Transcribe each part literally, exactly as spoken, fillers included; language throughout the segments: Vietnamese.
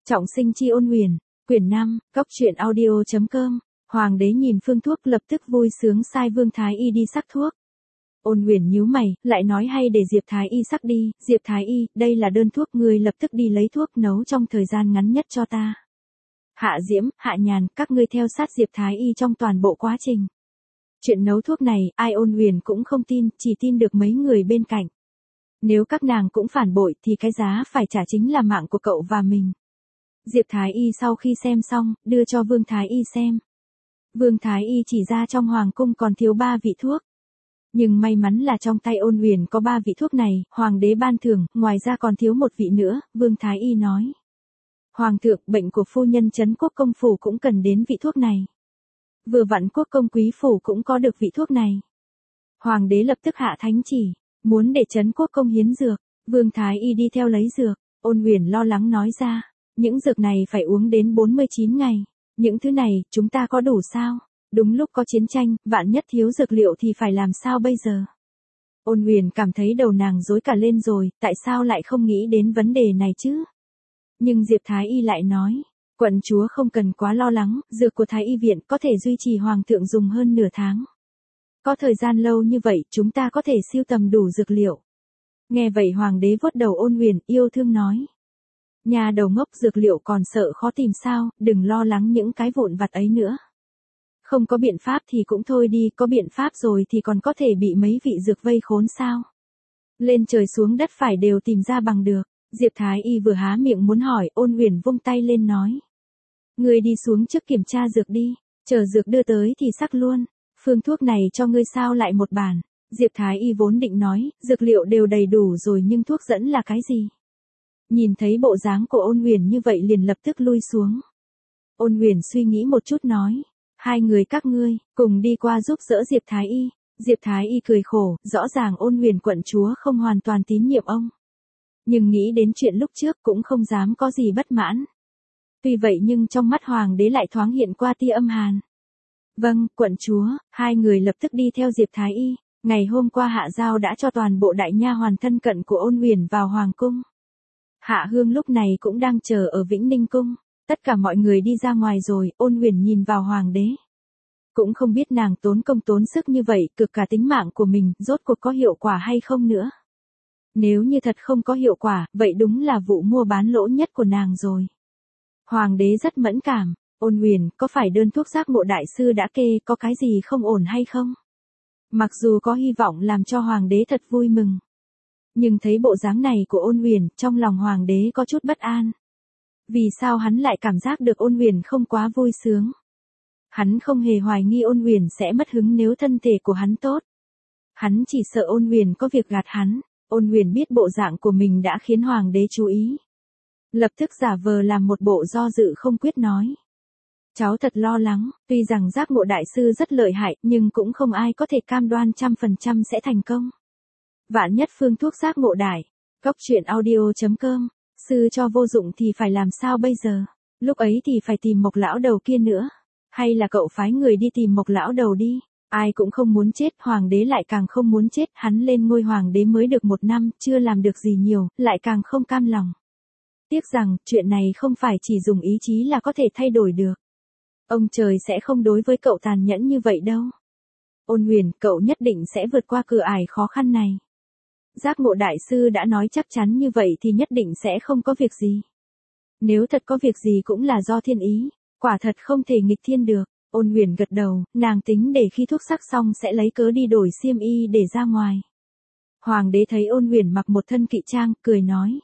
Trọng sinh chi ôn huyền, quyển năm, cóc truyện audio.com, Hoàng đế nhìn phương thuốc lập tức vui sướng sai Vương Thái Y đi sắc thuốc. Ôn huyền nhíu mày, lại nói hay để Diệp Thái Y sắc đi, Diệp Thái Y, đây là đơn thuốc ngươi lập tức đi lấy thuốc nấu trong thời gian ngắn nhất cho ta. Hạ Diễm, Hạ Nhàn, các ngươi theo sát Diệp Thái Y trong toàn bộ quá trình. Chuyện nấu thuốc này, ai ôn huyền cũng không tin, chỉ tin được mấy người bên cạnh. Nếu các nàng cũng phản bội thì cái giá phải trả chính là mạng của cậu và mình. Diệp Thái Y sau khi xem xong, đưa cho Vương Thái Y xem. Vương Thái Y chỉ ra trong hoàng cung còn thiếu ba vị thuốc. Nhưng may mắn là trong tay ôn huyền có ba vị thuốc này, hoàng đế ban thưởng, ngoài ra còn thiếu một vị nữa, Vương Thái Y nói. Hoàng thượng, bệnh của phu nhân Trấn Quốc công phủ cũng cần đến vị thuốc này. Vừa vặn quốc công quý phủ cũng có được vị thuốc này. Hoàng đế lập tức hạ thánh chỉ, muốn để Trấn Quốc công hiến dược, Vương Thái Y đi theo lấy dược, ôn huyền lo lắng nói ra, những dược này phải uống đến bốn mươi chín ngày, những thứ này, chúng ta có đủ sao? Đúng lúc có chiến tranh, vạn nhất thiếu dược liệu thì phải làm sao bây giờ? Ôn huyền cảm thấy đầu nàng rối cả lên rồi, tại sao lại không nghĩ đến vấn đề này chứ? Nhưng Diệp Thái Y lại nói, quận chúa không cần quá lo lắng, dược của Thái Y viện có thể duy trì hoàng thượng dùng hơn nửa tháng. Có thời gian lâu như vậy, chúng ta có thể sưu tầm đủ dược liệu. Nghe vậy hoàng đế vuốt đầu ôn huyền, yêu thương nói. Nhà đầu ngốc, dược liệu còn sợ khó tìm sao, đừng lo lắng những cái vụn vặt ấy nữa. Không có biện pháp thì cũng thôi đi, có biện pháp rồi thì còn có thể bị mấy vị dược vây khốn sao. Lên trời xuống đất phải đều tìm ra bằng được. Diệp Thái Y vừa há miệng muốn hỏi, ôn huyền vung tay lên nói. Ngươi đi xuống trước kiểm tra dược đi, chờ dược đưa tới thì sắc luôn. Phương thuốc này cho ngươi sao lại một bản. Diệp Thái Y vốn định nói, dược liệu đều đầy đủ rồi nhưng thuốc dẫn là cái gì? Nhìn thấy bộ dáng của ôn huyền như vậy liền lập tức lui xuống. Ôn huyền suy nghĩ một chút nói, hai người các ngươi, cùng đi qua giúp đỡ Diệp Thái Y. Diệp Thái Y cười khổ, rõ ràng ôn huyền quận chúa không hoàn toàn tín nhiệm ông. Nhưng nghĩ đến chuyện lúc trước cũng không dám có gì bất mãn. Tuy vậy nhưng trong mắt hoàng đế lại thoáng hiện qua tia âm hàn. Vâng, quận chúa, hai người lập tức đi theo Diệp Thái Y. Ngày hôm qua Hạ Giao đã cho toàn bộ đại nha hoàn thân cận của ôn huyền vào hoàng cung. Hạ Hương lúc này cũng đang chờ ở Vĩnh Ninh cung. Tất cả mọi người đi ra ngoài rồi, ôn huyền nhìn vào hoàng đế. Cũng không biết nàng tốn công tốn sức như vậy, cực cả tính mạng của mình, rốt cuộc có hiệu quả hay không nữa. Nếu như thật không có hiệu quả, vậy đúng là vụ mua bán lỗ nhất của nàng rồi. Hoàng đế rất mẫn cảm, ôn huyền, có phải đơn thuốc giác ngộ đại sư đã kê có cái gì không ổn hay không? Mặc dù có hy vọng làm cho hoàng đế thật vui mừng. Nhưng thấy bộ dáng này của ôn huyền, trong lòng hoàng đế có chút bất an. Vì sao hắn lại cảm giác được ôn huyền không quá vui sướng? Hắn không hề hoài nghi ôn huyền sẽ mất hứng nếu thân thể của hắn tốt. Hắn chỉ sợ ôn huyền có việc gạt hắn. Ôn huyền biết bộ dạng của mình đã khiến hoàng đế chú ý. Lập tức giả vờ làm một bộ do dự không quyết nói. Cháu thật lo lắng, tuy rằng giác ngộ đại sư rất lợi hại nhưng cũng không ai có thể cam đoan trăm phần trăm sẽ thành công. Vạn nhất phương thuốc giác ngộ đại, cóc truyện audio.com, sư cho vô dụng thì phải làm sao bây giờ? Lúc ấy thì phải tìm Mộc lão đầu kia nữa. Hay là cậu phái người đi tìm Mộc lão đầu đi? Ai cũng không muốn chết, hoàng đế lại càng không muốn chết, hắn lên ngôi hoàng đế mới được một năm, chưa làm được gì nhiều, lại càng không cam lòng. Tiếc rằng, chuyện này không phải chỉ dùng ý chí là có thể thay đổi được. Ông trời sẽ không đối với cậu tàn nhẫn như vậy đâu. Ôn huyền, cậu nhất định sẽ vượt qua cửa ải khó khăn này. Giác ngộ đại sư đã nói chắc chắn như vậy thì nhất định sẽ không có việc gì. Nếu thật có việc gì cũng là do thiên ý, quả thật không thể nghịch thiên được. Ôn huyền gật đầu, nàng tính để khi thuốc sắc xong sẽ lấy cớ đi đổi xiêm y để ra ngoài. Hoàng đế thấy ôn huyền mặc một thân kỵ trang, cười nói.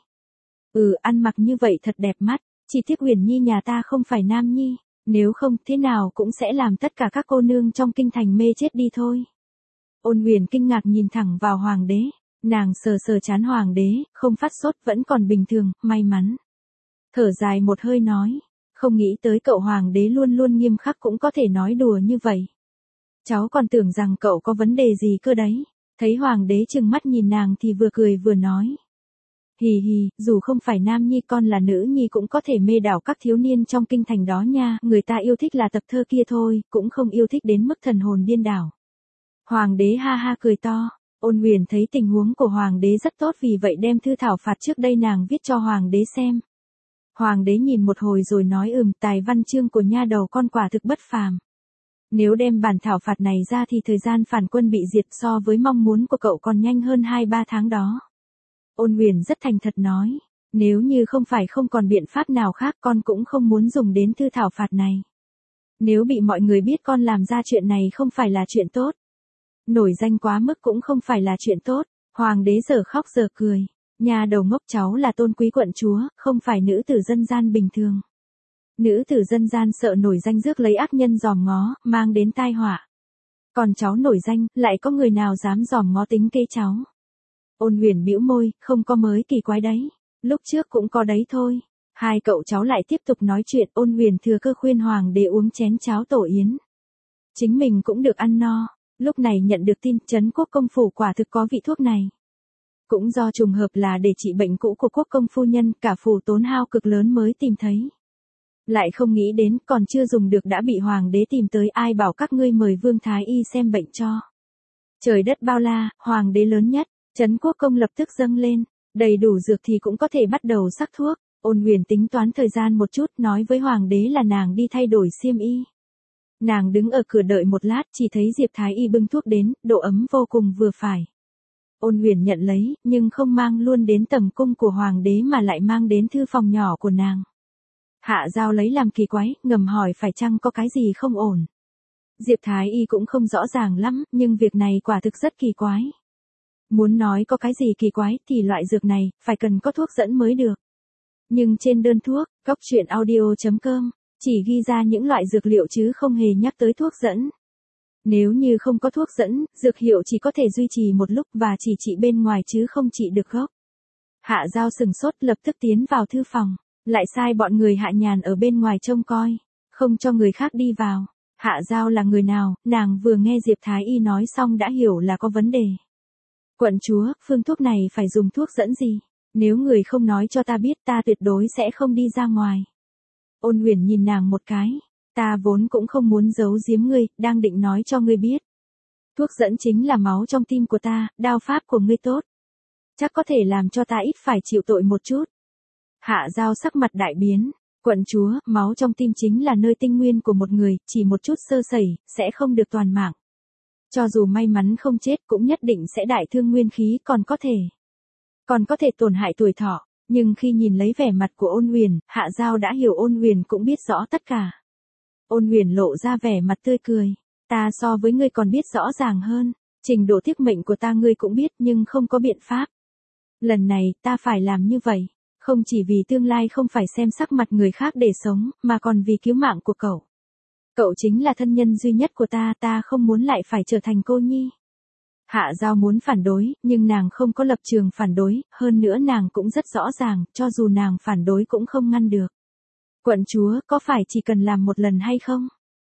Ừ, ăn mặc như vậy thật đẹp mắt, chỉ tiếc huyền nhi nhà ta không phải nam nhi, nếu không thế nào cũng sẽ làm tất cả các cô nương trong kinh thành mê chết đi thôi. Ôn huyền kinh ngạc nhìn thẳng vào hoàng đế, nàng sờ sờ trán hoàng đế, không phát sốt vẫn còn bình thường, may mắn. Thở dài một hơi nói. Không nghĩ tới cậu hoàng đế luôn luôn nghiêm khắc cũng có thể nói đùa như vậy. Cháu còn tưởng rằng cậu có vấn đề gì cơ đấy. Thấy hoàng đế trừng mắt nhìn nàng thì vừa cười vừa nói. Hì hì, dù không phải nam nhi con là nữ nhi cũng có thể mê đảo các thiếu niên trong kinh thành đó nha. Người ta yêu thích là tập thơ kia thôi, cũng không yêu thích đến mức thần hồn điên đảo. Hoàng đế ha ha cười to. Ôn huyền thấy tình huống của hoàng đế rất tốt vì vậy đem thư thảo phạt trước đây nàng viết cho hoàng đế xem. Hoàng đế nhìn một hồi rồi nói ừm, tài văn chương của nha đầu con quả thực bất phàm. Nếu đem bản thảo phạt này ra thì thời gian phản quân bị diệt so với mong muốn của cậu còn nhanh hơn hai ba tháng đó. Ôn Huyền rất thành thật nói, nếu như không phải không còn biện pháp nào khác con cũng không muốn dùng đến thư thảo phạt này. Nếu bị mọi người biết con làm ra chuyện này không phải là chuyện tốt. Nổi danh quá mức cũng không phải là chuyện tốt. Hoàng đế giờ khóc giờ cười. Nhà đầu ngốc, cháu là tôn quý quận chúa, không phải nữ tử dân gian bình thường. Nữ tử dân gian sợ nổi danh rước lấy ác nhân dòm ngó, mang đến tai họa. Còn cháu nổi danh, lại có người nào dám dòm ngó tính kế cháu. Ôn Huyền bĩu môi, không có mới kỳ quái đấy. Lúc trước cũng có đấy thôi. Hai cậu cháu lại tiếp tục nói chuyện. Ôn Huyền thừa cơ khuyên hoàng đế uống chén cháo tổ yến. Chính mình cũng được ăn no. Lúc này nhận được tin Trấn Quốc công phủ quả thực có vị thuốc này. Cũng do trùng hợp là để trị bệnh cũ của quốc công phu nhân, cả phủ tốn hao cực lớn mới tìm thấy. Lại không nghĩ đến còn chưa dùng được đã bị hoàng đế tìm tới, ai bảo các ngươi mời Vương Thái Y xem bệnh cho. Trời đất bao la, hoàng đế lớn nhất, Trấn Quốc công lập tức dâng lên, đầy đủ dược thì cũng có thể bắt đầu sắc thuốc. Ôn Huyền tính toán thời gian một chút, nói với hoàng đế là nàng đi thay đổi xiêm y. Nàng đứng ở cửa đợi một lát, chỉ thấy Diệp Thái Y bưng thuốc đến, độ ấm vô cùng vừa phải. Ôn Huyền nhận lấy, nhưng không mang luôn đến tầm cung của hoàng đế mà lại mang đến thư phòng nhỏ của nàng. Hạ Giao lấy làm kỳ quái, ngầm hỏi phải chăng có cái gì không ổn. Diệp Thái Y cũng không rõ ràng lắm, nhưng việc này quả thực rất kỳ quái. Muốn nói có cái gì kỳ quái thì loại dược này, phải cần có thuốc dẫn mới được. Nhưng trên đơn thuốc, góc truyện audio chấm com, chỉ ghi ra những loại dược liệu chứ không hề nhắc tới thuốc dẫn. Nếu như không có thuốc dẫn, dược hiệu chỉ có thể duy trì một lúc và chỉ trị bên ngoài chứ không trị được gốc. Hạ Giao sừng sốt, lập tức tiến vào thư phòng, lại sai bọn người Hạ Nhàn ở bên ngoài trông coi, không cho người khác đi vào. Hạ Giao là người nào, nàng vừa nghe Diệp Thái Y nói xong đã hiểu là có vấn đề. Quận chúa, phương thuốc này phải dùng thuốc dẫn gì? Nếu người không nói cho ta biết, ta tuyệt đối sẽ không đi ra ngoài. Ôn Huyền nhìn nàng một cái. Ta vốn cũng không muốn giấu giếm ngươi, đang định nói cho ngươi biết. Thuốc dẫn chính là máu trong tim của ta, đao pháp của ngươi tốt. Chắc có thể làm cho ta ít phải chịu tội một chút. Hạ Giao sắc mặt đại biến. Quận chúa, máu trong tim chính là nơi tinh nguyên của một người, chỉ một chút sơ sẩy, sẽ không được toàn mạng. Cho dù may mắn không chết cũng nhất định sẽ đại thương nguyên khí, còn có thể. Còn có thể tổn hại tuổi thọ. Nhưng khi nhìn lấy vẻ mặt của Ôn Huyền, Hạ Giao đã hiểu Ôn Huyền cũng biết rõ tất cả. Ôn Huyền lộ ra vẻ mặt tươi cười. Ta so với ngươi còn biết rõ ràng hơn. Trình độ thiết mệnh của ta ngươi cũng biết nhưng không có biện pháp. Lần này ta phải làm như vậy. Không chỉ vì tương lai không phải xem sắc mặt người khác để sống, mà còn vì cứu mạng của cậu. Cậu chính là thân nhân duy nhất của ta, ta không muốn lại phải trở thành cô nhi. Hạ Giao muốn phản đối, nhưng nàng không có lập trường phản đối, hơn nữa nàng cũng rất rõ ràng, cho dù nàng phản đối cũng không ngăn được. Quận chúa, có phải chỉ cần làm một lần hay không?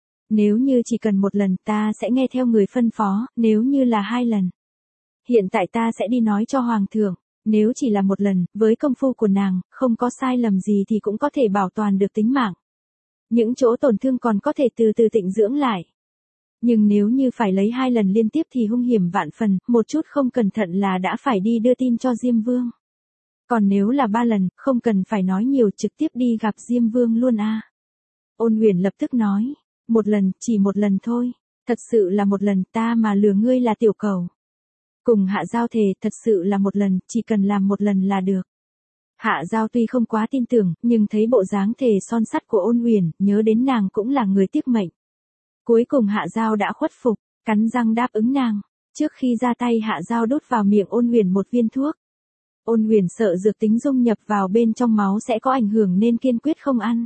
Nếu như chỉ cần một lần, ta sẽ nghe theo người phân phó, nếu như là hai lần. Hiện tại ta sẽ đi nói cho hoàng thượng, nếu chỉ là một lần, với công phu của nàng, không có sai lầm gì thì cũng có thể bảo toàn được tính mạng. Những chỗ tổn thương còn có thể từ từ tịnh dưỡng lại. Nhưng nếu như phải lấy hai lần liên tiếp thì hung hiểm vạn phần, một chút không cẩn thận là đã phải đi đưa tin cho Diêm Vương. Còn nếu là ba lần, không cần phải nói nhiều, trực tiếp đi gặp Diêm Vương luôn a. Ôn Huyền lập tức nói, một lần, chỉ một lần thôi, thật sự là một lần, ta mà lừa ngươi là tiểu cầu. Cùng Hạ Giao thề, thật sự là một lần, chỉ cần làm một lần là được. Hạ Giao tuy không quá tin tưởng, nhưng thấy bộ dáng thề son sắt của Ôn Huyền, nhớ đến nàng cũng là người tiếc mệnh. Cuối cùng Hạ Giao đã khuất phục, cắn răng đáp ứng nàng. Trước khi ra tay Hạ Giao đút vào miệng Ôn Huyền một viên thuốc. Ôn Huyền sợ dược tính dung nhập vào bên trong máu sẽ có ảnh hưởng nên kiên quyết không ăn.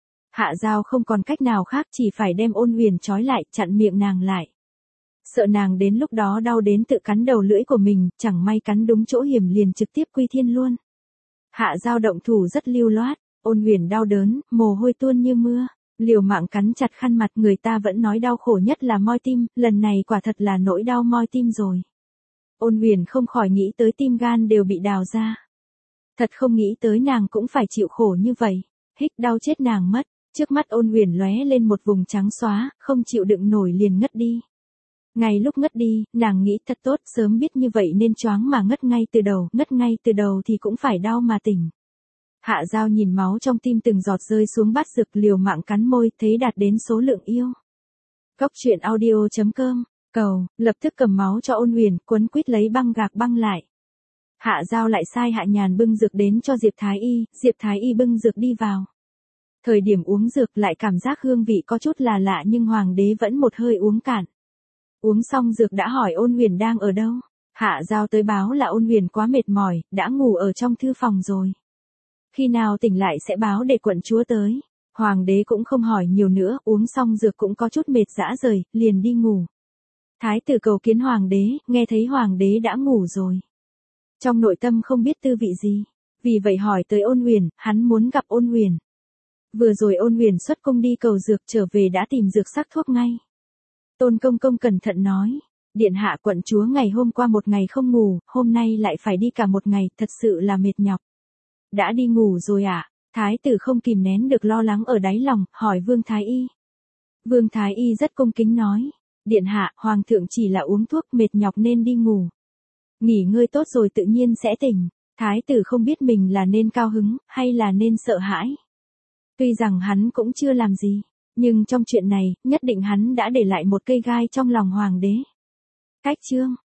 Hạ Giao không còn cách nào khác, chỉ phải đem Ôn Huyền trói lại, chặn miệng nàng lại. Sợ nàng đến lúc đó đau đến tự cắn đầu lưỡi của mình, chẳng may cắn đúng chỗ hiểm liền trực tiếp quy thiên luôn. Hạ Giao động thủ rất lưu loát, Ôn Huyền đau đớn, mồ hôi tuôn như mưa, liều mạng cắn chặt khăn mặt, người ta vẫn nói đau khổ nhất là moi tim, lần này quả thật là nỗi đau moi tim rồi. Ôn Huyền không khỏi nghĩ tới tim gan đều bị đào ra. Thật không nghĩ tới nàng cũng phải chịu khổ như vậy, hích đau chết nàng mất, trước mắt Ôn Huyền lóe lên một vùng trắng xóa, không chịu đựng nổi liền ngất đi. Ngay lúc ngất đi, nàng nghĩ thật tốt, sớm biết như vậy nên choáng mà ngất ngay từ đầu, ngất ngay từ đầu thì cũng phải đau mà tỉnh. Hạ Giao nhìn máu trong tim từng giọt rơi xuống bát dược, liều mạng cắn môi, thấy đạt đến số lượng yêu. Cốc truyện audio chấm com, cầu, lập tức cầm máu cho Ôn Huyền, quấn quýt lấy băng gạc băng lại. Hạ Giao lại sai Hạ Nhàn bưng dược đến cho Diệp Thái Y, Diệp Thái Y bưng dược đi vào. Thời điểm uống dược lại cảm giác hương vị có chút là lạ nhưng hoàng đế vẫn một hơi uống cạn. Uống xong dược đã hỏi Ôn Huyền đang ở đâu. Hạ Giao tới báo là Ôn Huyền quá mệt mỏi, đã ngủ ở trong thư phòng rồi. Khi nào tỉnh lại sẽ báo để quận chúa tới. Hoàng đế cũng không hỏi nhiều nữa, uống xong dược cũng có chút mệt rã rời, liền đi ngủ. Thái tử cầu kiến hoàng đế, nghe thấy hoàng đế đã ngủ rồi. Trong nội tâm không biết tư vị gì, vì vậy hỏi tới Ôn Huyền, hắn muốn gặp Ôn Huyền. Vừa rồi Ôn Huyền xuất cung đi cầu dược trở về đã tìm dược sắc thuốc ngay. Tôn Công Công cẩn thận nói, điện hạ quận chúa ngày hôm qua một ngày không ngủ, hôm nay lại phải đi cả một ngày, thật sự là mệt nhọc. Đã đi ngủ rồi à? Thái tử không kìm nén được lo lắng ở đáy lòng, hỏi Vương Thái Y. Vương Thái Y rất cung kính nói, điện hạ, hoàng thượng chỉ là uống thuốc mệt nhọc nên đi ngủ. Nghỉ ngơi tốt rồi tự nhiên sẽ tỉnh. Thái tử không biết mình là nên cao hứng, hay là nên sợ hãi. Tuy rằng hắn cũng chưa làm gì, nhưng trong chuyện này, nhất định hắn đã để lại một cây gai trong lòng hoàng đế. Cách chương